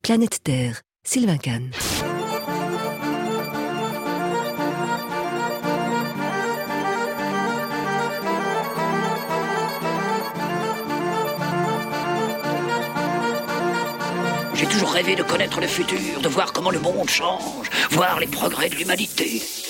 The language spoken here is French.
Planète Terre, Sylvain Kahn. J'ai toujours rêvé de connaître le futur, de voir comment le monde change, voir les progrès de l'humanité.